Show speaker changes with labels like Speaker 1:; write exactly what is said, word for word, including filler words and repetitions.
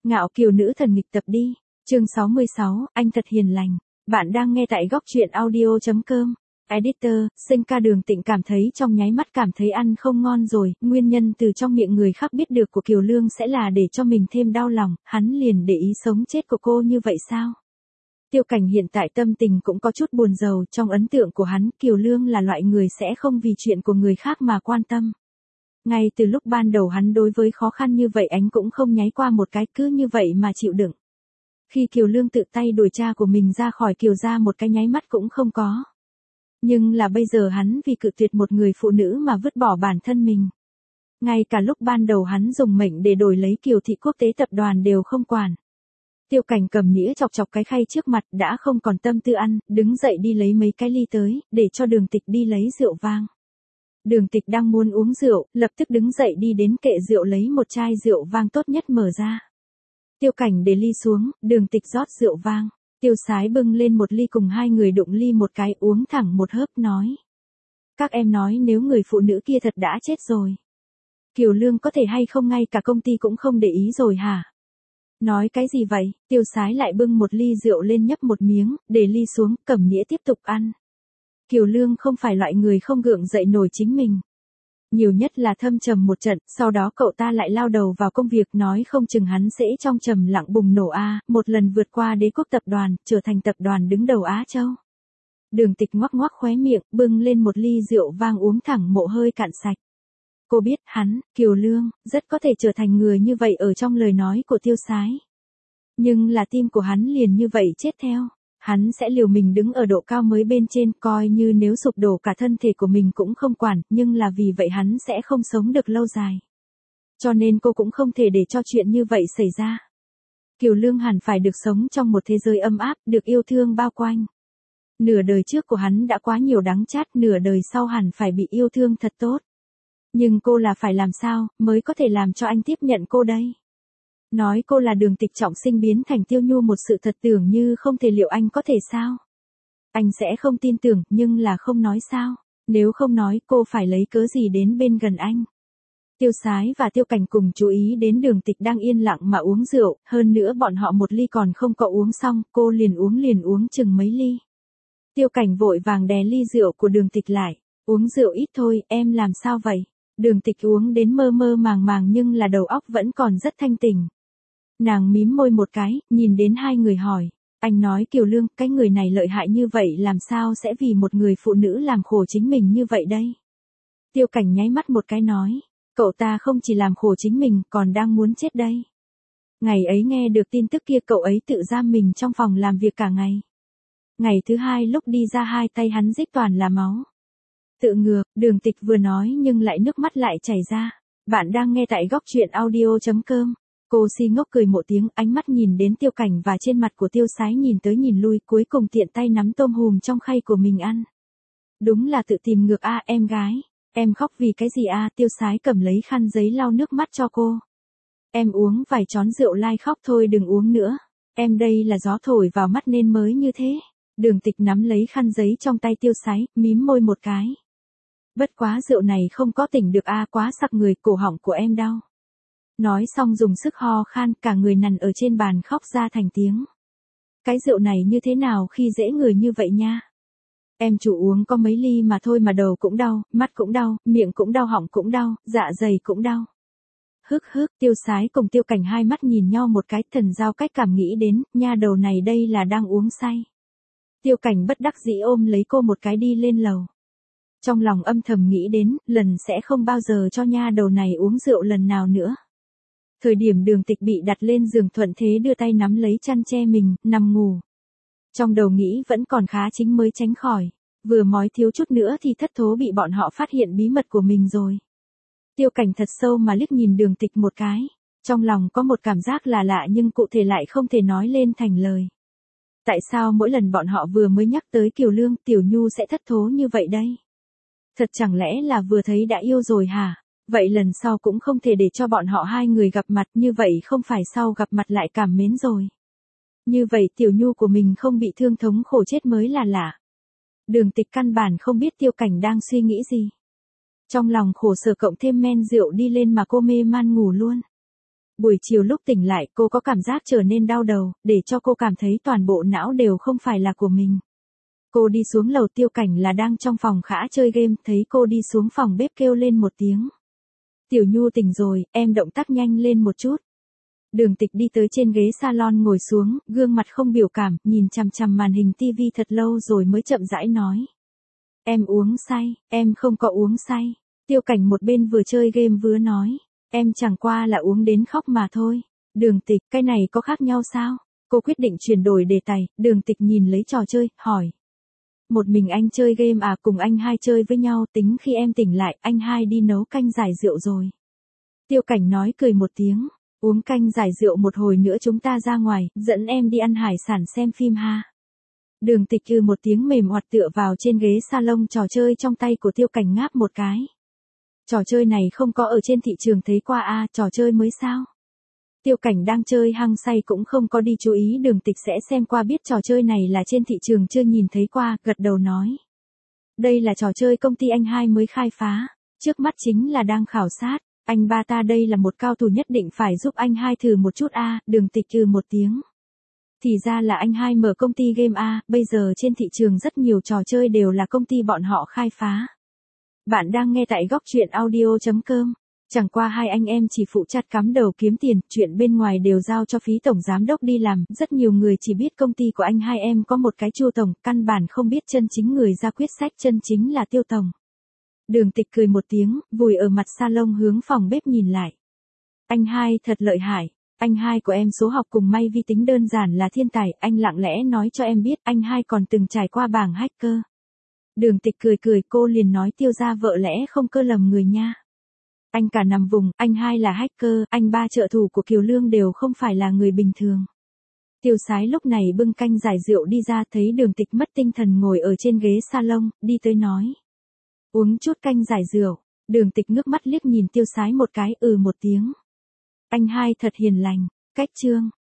Speaker 1: Ngạo kiều nữ thần nghịch tập đi. Chương sáu mươi sáu, anh thật hiền lành. Bạn đang nghe tại góc truyện audio chấm com. Editor, sinh ca Đường Tịnh cảm thấy trong nháy mắt cảm thấy ăn không ngon rồi, nguyên nhân từ trong miệng người khác biết được của Kiều Lương sẽ là để cho mình thêm đau lòng, hắn liền để ý sống chết của cô như vậy sao? Tiêu Cảnh hiện tại tâm tình cũng có chút buồn rầu, trong ấn tượng của hắn, Kiều Lương là loại người sẽ không vì chuyện của người khác mà quan tâm. Ngay từ lúc ban đầu hắn đối với khó khăn như vậy ánh cũng không nháy qua một cái, cứ như vậy mà chịu đựng. Khi Kiều Lương tự tay đuổi cha của mình ra khỏi Kiều gia một cái nháy mắt cũng không có. Nhưng là bây giờ hắn vì cự tuyệt một người phụ nữ mà vứt bỏ bản thân mình. Ngay cả lúc ban đầu hắn dùng mệnh để đổi lấy Kiều thị quốc tế tập đoàn đều không quản. Tiêu Cảnh cầm nĩa chọc chọc cái khay trước mặt đã không còn tâm tư ăn, đứng dậy đi lấy mấy cái ly tới, để cho Đường Tịch đi lấy rượu vang. Đường Tịch đang muốn uống rượu, lập tức đứng dậy đi đến kệ rượu lấy một chai rượu vang tốt nhất mở ra. Tiêu Cảnh để ly xuống, Đường Tịch rót rượu vang. Tiêu Sái bưng lên một ly cùng hai người đụng ly một cái uống thẳng một hớp nói. Các em nói nếu người phụ nữ kia thật đã chết rồi. Kiều Lương có thể hay không ngay cả công ty cũng không để ý rồi hả? Nói cái gì vậy? Tiêu Sái lại bưng một ly rượu lên nhấp một miếng, để ly xuống, cầm nĩa tiếp tục ăn. Kiều Lương không phải loại người không gượng dậy nổi chính mình. Nhiều nhất là thâm trầm một trận, sau đó cậu ta lại lao đầu vào công việc nói không chừng hắn sẽ trong trầm lặng bùng nổ a, một lần vượt qua đế quốc tập đoàn, trở thành tập đoàn đứng đầu Á Châu. Đường Tịch ngoắc ngoắc khóe miệng, bưng lên một ly rượu vang uống thẳng mộ hơi cạn sạch. Cô biết hắn, Kiều Lương, rất có thể trở thành người như vậy ở trong lời nói của Tiêu Sái. Nhưng là tim của hắn liền như vậy chết theo. Hắn sẽ liều mình đứng ở độ cao mới bên trên, coi như nếu sụp đổ cả thân thể của mình cũng không quản, nhưng là vì vậy hắn sẽ không sống được lâu dài. Cho nên cô cũng không thể để cho chuyện như vậy xảy ra. Kiều Lương hẳn phải được sống trong một thế giới ấm áp, được yêu thương bao quanh. Nửa đời trước của hắn đã quá nhiều đắng chát, nửa đời sau hẳn phải bị yêu thương thật tốt. Nhưng cô là phải làm sao, mới có thể làm cho anh tiếp nhận cô đây? Nói cô là Đường Tịch trọng sinh biến thành Tiêu Nhu một sự thật tưởng như không thể, liệu anh có thể sao? Anh sẽ không tin tưởng, nhưng là không nói sao? Nếu không nói cô phải lấy cớ gì đến bên gần anh? Tiêu Sái và Tiêu Cảnh cùng chú ý đến Đường Tịch đang yên lặng mà uống rượu, hơn nữa bọn họ một ly còn không có uống xong, cô liền uống liền uống chừng mấy ly. Tiêu Cảnh vội vàng đè ly rượu của Đường Tịch lại, uống rượu ít thôi, em làm sao vậy? Đường Tịch uống đến mơ mơ màng màng nhưng là đầu óc vẫn còn rất thanh tỉnh. Nàng mím môi một cái, nhìn đến hai người hỏi, anh nói Kiều Lương, cái người này lợi hại như vậy làm sao sẽ vì một người phụ nữ làm khổ chính mình như vậy đây? Tiêu Cảnh nháy mắt một cái nói, cậu ta không chỉ làm khổ chính mình, còn đang muốn chết đây. Ngày ấy nghe được tin tức kia cậu ấy tự giam mình trong phòng làm việc cả ngày. Ngày thứ hai lúc đi ra hai tay hắn rít toàn là máu. Tự ngược, Đường Tịch vừa nói nhưng lại nước mắt lại chảy ra. Bạn đang nghe tại góc truyện audio chấm com. Cô si ngốc cười một tiếng, ánh mắt nhìn đến Tiêu Cảnh và trên mặt của Tiêu Sái nhìn tới nhìn lui, cuối cùng tiện tay nắm tôm hùm trong khay của mình ăn. Đúng là tự tìm ngược a, em gái. Em khóc vì cái gì a? Tiêu Sái cầm lấy khăn giấy lau nước mắt cho cô. Em uống vài chén rượu lai khóc thôi, đừng uống nữa. Em đây là gió thổi vào mắt nên mới như thế. Đường Tịch nắm lấy khăn giấy trong tay Tiêu Sái, mím môi một cái. Bất quá rượu này không có tỉnh được a, quá sặc người, cổ họng của em đau. Nói xong dùng sức ho khan, cả người nằm ở trên bàn khóc ra thành tiếng. Cái rượu này như thế nào khi dễ người như vậy nha? Em chủ uống có mấy ly mà thôi mà đầu cũng đau, mắt cũng đau, miệng cũng đau, họng cũng đau, dạ dày cũng đau. Hức hức, Tiêu Sái cùng Tiêu Cảnh hai mắt nhìn nhau một cái, thần giao cách cảm nghĩ đến, nha đầu này đây là đang uống say. Tiêu Cảnh bất đắc dĩ ôm lấy cô một cái đi lên lầu. Trong lòng âm thầm nghĩ đến, lần sẽ không bao giờ cho nha đầu này uống rượu lần nào nữa. Thời điểm Đường Tịch bị đặt lên giường thuận thế đưa tay nắm lấy chăn che mình, nằm ngủ. Trong đầu nghĩ vẫn còn khá chính mới tránh khỏi. Vừa mói thiếu chút nữa thì thất thố bị bọn họ phát hiện bí mật của mình rồi. Tiêu Cảnh thật sâu mà liếc nhìn Đường Tịch một cái. Trong lòng có một cảm giác là lạ nhưng cụ thể lại không thể nói lên thành lời. Tại sao mỗi lần bọn họ vừa mới nhắc tới Kiều Lương, Tiểu Nhu sẽ thất thố như vậy đây? Thật chẳng lẽ là vừa thấy đã yêu rồi hả? Vậy lần sau cũng không thể để cho bọn họ hai người gặp mặt, như vậy không phải sau gặp mặt lại cảm mến rồi. Như vậy Tiểu Nhu của mình không bị thương thống khổ chết mới là lạ. Đường Tịch căn bản không biết Tiêu Cảnh đang suy nghĩ gì. Trong lòng khổ sở cộng thêm men rượu đi lên mà cô mê man ngủ luôn. Buổi chiều lúc tỉnh lại cô có cảm giác trở nên đau đầu, để cho cô cảm thấy toàn bộ não đều không phải là của mình. Cô đi xuống lầu, Tiêu Cảnh là đang trong phòng khã chơi game, thấy cô đi xuống phòng bếp kêu lên một tiếng. Tiểu Nhu tỉnh rồi, em động tác nhanh lên một chút. Đường Tịch đi tới trên ghế salon ngồi xuống, gương mặt không biểu cảm, nhìn chằm chằm màn hình tivi thật lâu rồi mới chậm rãi nói. Em uống say, em không có uống say. Tiêu Cảnh một bên vừa chơi game vừa nói. Em chẳng qua là uống đến khóc mà thôi. Đường Tịch, cái này có khác nhau sao? Cô quyết định chuyển đổi đề tài, Đường Tịch nhìn lấy trò chơi, hỏi. Một mình anh chơi game à? Cùng anh hai chơi với nhau, tính khi em tỉnh lại, anh hai đi nấu canh giải rượu rồi. Tiêu Cảnh nói cười một tiếng. Uống canh giải rượu một hồi nữa chúng ta ra ngoài, dẫn em đi ăn hải sản xem phim ha. Đường Tịch kêu một tiếng mềm oặt tựa vào trên ghế salon, trò chơi trong tay của Tiêu Cảnh ngáp một cái. Trò chơi này không có ở trên thị trường thấy qua a, à, trò chơi mới sao? Tiêu Cảnh đang chơi hăng say cũng không có đi chú ý, Đường Tịch sẽ xem qua biết trò chơi này là trên thị trường chưa nhìn thấy qua, gật đầu nói. Đây là trò chơi công ty anh hai mới khai phá, trước mắt chính là đang khảo sát, anh ba ta đây là một cao thủ nhất định phải giúp anh hai thử một chút a, à, Đường Tịch trừ một tiếng. Thì ra là anh hai mở công ty game a, à, bây giờ trên thị trường rất nhiều trò chơi đều là công ty bọn họ khai phá. Bạn đang nghe tại góc truyện audio chấm com. Chẳng qua hai anh em chỉ phụ trách cắm đầu kiếm tiền, chuyện bên ngoài đều giao cho phí tổng giám đốc đi làm, rất nhiều người chỉ biết công ty của anh hai em có một cái Chu tổng, căn bản không biết chân chính người ra quyết sách chân chính là Tiêu tổng. Đường Tịch cười một tiếng, vùi ở mặt salon hướng phòng bếp nhìn lại. Anh hai thật lợi hại, anh hai của em số học cùng may vi tính đơn giản là thiên tài, anh lặng lẽ nói cho em biết anh hai còn từng trải qua bảng hacker. Đường Tịch cười cười, cô liền nói Tiêu gia vợ lẽ không cơ lầm người nha. Anh cả nằm vùng, anh hai là hacker, anh ba trợ thủ của Kiều Lương đều không phải là người bình thường. Tiêu Sái lúc này bưng canh giải rượu đi ra, thấy Đường Tịch mất tinh thần ngồi ở trên ghế salon, đi tới nói. Uống chút canh giải rượu. Đường Tịch ngước mắt liếc nhìn Tiêu Sái một cái, ừ một tiếng. Anh hai thật hiền lành. Cách chương.